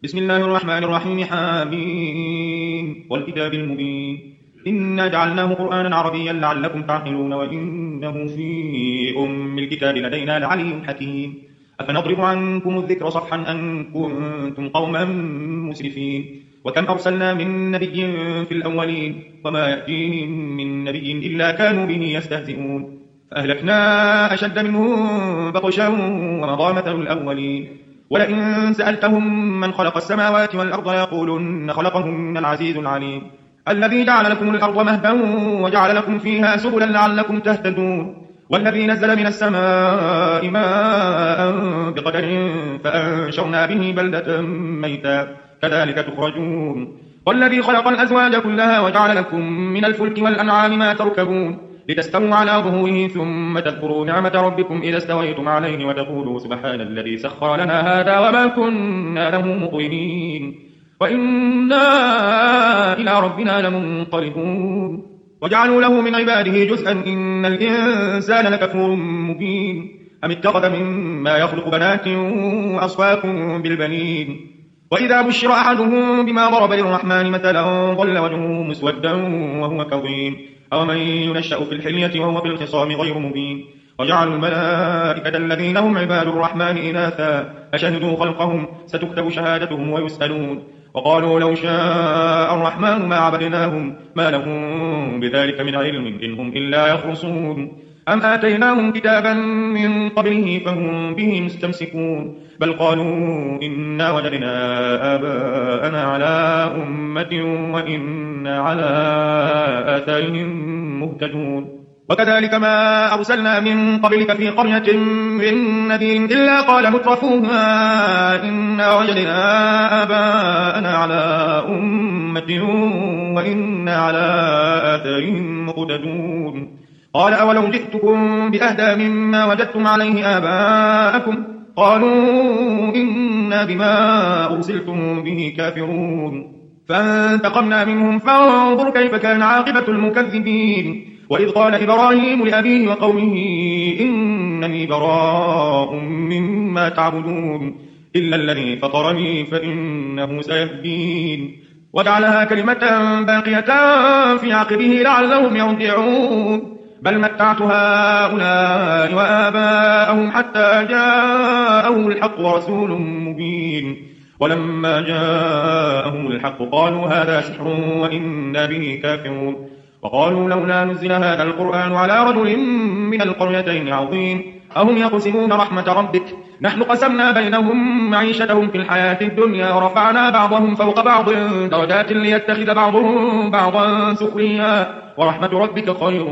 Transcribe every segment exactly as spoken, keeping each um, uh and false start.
بسم الله الرحمن الرحيم حميم والكتاب المبين إنا جعلناه قرآنا عربيا لعلكم تعقلون وإنه في أم الكتاب لدينا لعلي حكيم أفنضرب عنكم الذكر صفحا أن كنتم قوما مسرفين وكم أرسلنا من نبي في الأولين وما يأتيهم من نبي إلا كانوا به يستهزئون فأهلكنا أشد منهم بطشا ومضى مثل الأولين ولئن سألتهم من خلق السماوات والأرض ليقولن خلقهن العزيز العليم الذي جعل لكم الأرض مهدا وجعل لكم فيها سبلا لعلكم تهتدون والذي نزل من السماء ماء بقدر فأنشرنا به بلدة ميتا كذلك تخرجون والذي خلق الأزواج كلها وجعل لكم من الفلك والأنعام ما تركبون لتستووا على ظهوره ثم تذكروا نعمة ربكم إذا استويتم عليه وتقولوا سبحان الذي سخر لنا هذا وما كنا له مقرنين وإنا إلى ربنا لمنقلبون وجعلوا له من عباده جزءا إن الإنسان لكفور مبين أم اتخذ مما يخلق بنات وأصفاكم بالبنين وإذا بشر أحدهم بما ضرب للرحمن مثلا ظل وجهه مسودا وهو كظيم أو من ينشأ في الحلية وهو في الخصام غير مبين وجعلوا الملائكة الذين هم عباد الرحمن إناثا أشهدوا خلقهم ستكتب شهادتهم ويسألون وقالوا لو شاء الرحمن ما عبدناهم ما لهم بذلك من علم إن هم إلا يخرصون أم آتيناهم كتابا من قبله فهم به مستمسكون بل قالوا إنا وجدنا آباءنا على أمة وإنا على آثارهم مهتدون وكذلك ما أرسلنا من قبلك في قرية من نذير إلا قال مترفوها إنا وجدنا آباءنا على أمة وإنا على آثارهم مقتدون قال أولو جئتكم بأهدى مما وجدتم عليه آباءكم قالوا إنا بما أرسلتم به كافرون فانتقمنا منهم فانظر كيف كان عاقبة المكذبين وإذ قال إبراهيم لأبيه وقومه إنني براء مما تعبدون إلا الذي فطرني فإنه سيهدين وجعلها كلمة باقية في عقبه لعلهم يرجعون بل متعت هؤلاء وآباءهم حتى جاءهم الحق ورسول مبين ولما جاءهم الحق قالوا هذا سحر وإنا به كافرون وقالوا لولا نزل هذا القرآن على رجل من القريتين عظيم أهم يقسمون رحمة ربك نحن قسمنا بينهم معيشتهم في الحياة الدنيا ورفعنا بعضهم فوق بعض درجات ليتخذ بعضهم بعضا سخريا ورحمة ربك خير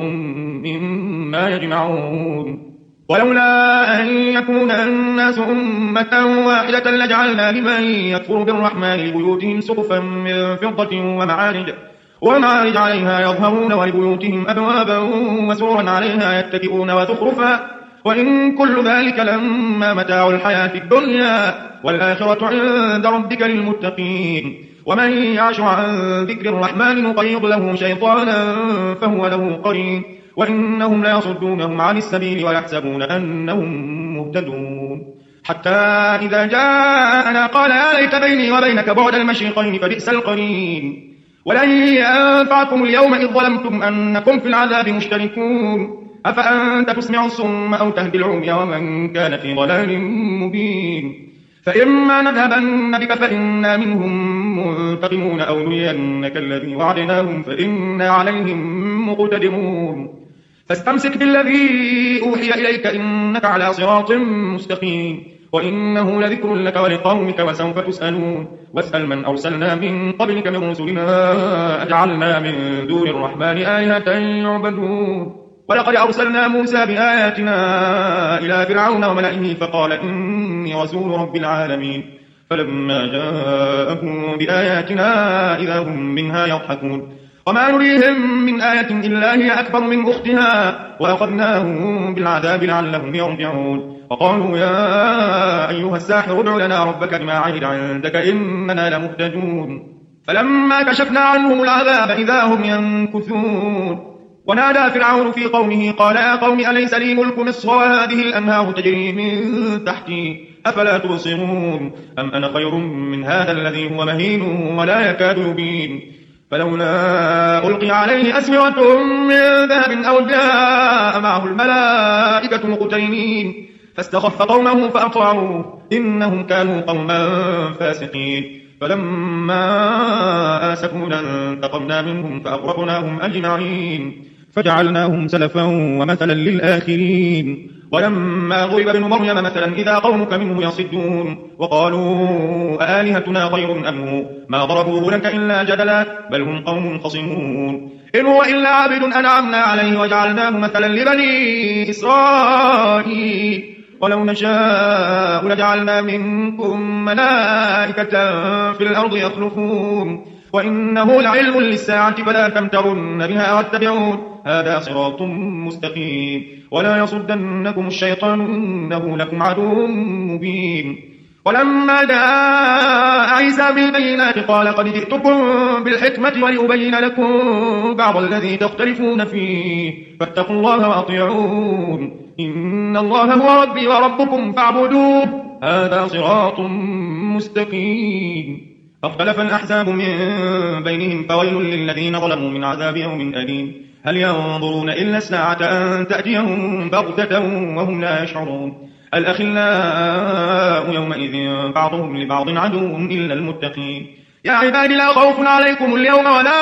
مما يجمعون ولولا أن يكون الناس أمة واحدة لجعلنا لمن يكفر بالرحمن لبيوتهم سقفا من فضة ومعارج ومعارج عليها يظهرون ولبيوتهم أبوابا وسورا عليها يتكئون وزخرفا وإن كل ذلك لما متاع الحياة الدنيا والآخرة عند ربك للمتقين ومن يعش عن ذكر الرحمن نقيض له شيطانا فهو له قرين وإنهم ليصدونهم عن السبيل ويحسبون أنهم مهتدون حتى إذا جاءنا قال يا ليت بيني وبينك بعد المشرقين فبئس القرين ولن ينفعكم اليوم إذ ظلمتم أنكم في العذاب مشتركون أفأنت تسمع الصم أو تهدي العمي ومن كان في ضلال مبين فإما نذهبن بك فإنا منهم منتقمون أو نرينك الذي وعدناهم فإنا عليهم مقتدرون فاستمسك بالذي أوحي إليك إنك على صراط مستقيم وإنه لذكر لك ولقومك وسوف تسألون واسأل من أرسلنا من قبلك من رسلنا أجعلنا من دون الرحمن آلهة يعبدون ولقد أرسلنا موسى بآياتنا إلى فرعون وملئه فقال إني رسول رب العالمين فلما جاءهم بآياتنا إذا هم منها يضحكون وما نريهم من آية إلا هي أكبر من أختها وأخذناهم بالعذاب لعلهم يرجعون وقالوا يا أيها الساحر ادع لنا ربك بما عهد عندك إننا لمهتدون فلما كشفنا عنهم العذاب إذا هم ينكثون ونادى فرعون في قومه قال يا قوم أليس لي ملك مصر وهذه الأنهار تجري من تحتي أفلا تبصرون أم أنا خير من هذا الذي هو مهين ولا يكاد يبين فلولا ألقي عليه أسورة من ذهب أو جاء معه الملائكة مقترنين فاستخف قومه فأطاعوه إنهم كانوا قوما فاسقين فلما آسفونا انتقمنا منهم فأغرقناهم أجمعين فجعلناهم سلفا ومثلا للآخرين ولما ضرب ابن مريم مثلا إذا قومك منه يصدون وقالوا آلهتنا خير أم هو ما ضربوه لك إلا جدلا بل هم قوم خصمون إن هو إلا عبد أنعمنا عليه وجعلناه مثلا لبني إسرائيل ولو نشاء لجعلنا منكم ملائكة في الأرض يخلفون وإنه لعلم للساعة فلا تمترن بها واتبعون هذا صراط مستقيم ولا يصدنكم الشيطان إنه لكم عدو مبين ولما جاء عيسى بالبينات قال قد جئتكم بالحكمة ولأبين لكم بعض الذي تختلفون فيه فاتقوا الله وأطيعون إن الله هو ربي وربكم فاعبدوه هذا صراط مستقيم فاختلف الأحزاب من بينهم فويل للذين ظلموا من عذاب يوم أليم هل ينظرون إلا الساعة أن تأتيهم بغتة وهم لا يشعرون الأخلاء يومئذ بعضهم لبعض عدو إلا المتقين يا عبادي لا خوف عليكم اليوم ولا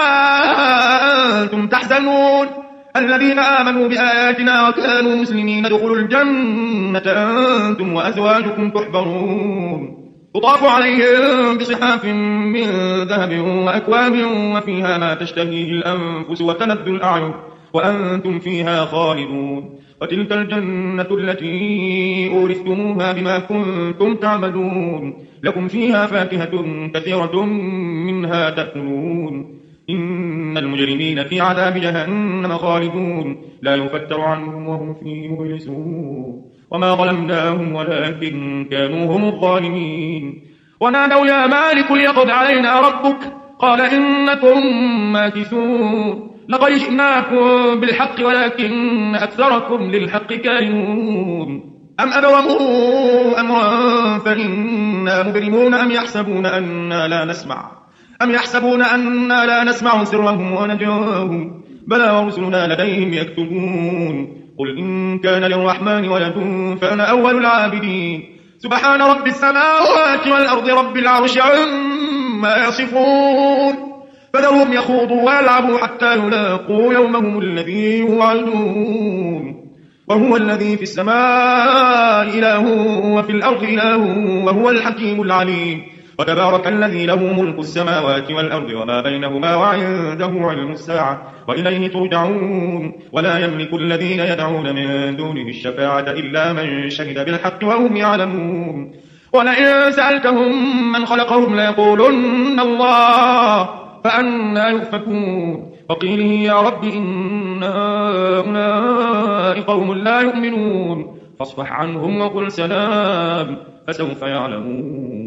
أنتم تحزنون الذين آمنوا بآياتنا وكانوا مسلمين ادخلوا الجنة أنتم وأزواجكم تحبرون يطاف عليهم بصحاف من ذهب وأكواب وفيها ما تشتهيه الأنفس وتلذ الأعين وأنتم فيها خالدون وتلك الجنة التي أورثتموها بما كنتم تعملون لكم فيها فاكهة كثيرة منها تأكلون إن المجرمين في عذاب جهنم خالدون لا يفتر عنهم وهم فيه مبلسون وما ظلمناهم ولكن كانوا هم الظالمين ونادوا يا مالك ليقض علينا ربك قال إنكم ماكثون لقد جئناكم بالحق ولكن أكثركم للحق كارهون أم أبرموا أمرا فإنا مبرمون أم يحسبون أننا لا نسمع أم يحسبون أننا لا نسمع سرهم ونجواهم بلى ورسلنا لديهم يكتبون قل إن كان للرحمن ولد فأنا أول العابدين سبحان رب السماوات والأرض رب العرش عما يصفون فذرهم يخوضوا ويلعبوا حتى يلاقوا يومهم الذي يوعدون وهو الذي في السماء إله وفي الأرض إله وهو الحكيم العليم وتبارك الذي له ملك السماوات والأرض وما بينهما وعنده علم الساعة وإليه ترجعون ولا يملك الذين يدعون من دونه الشفاعة إلا من شهد بالحق وهم يعلمون ولئن سألتهم من خلقهم ليقولن الله فأنى يؤفكون وقيله يا رب إن هؤلاء قوم لا يؤمنون فاصفح عنهم وقل سلام فسوف يعلمون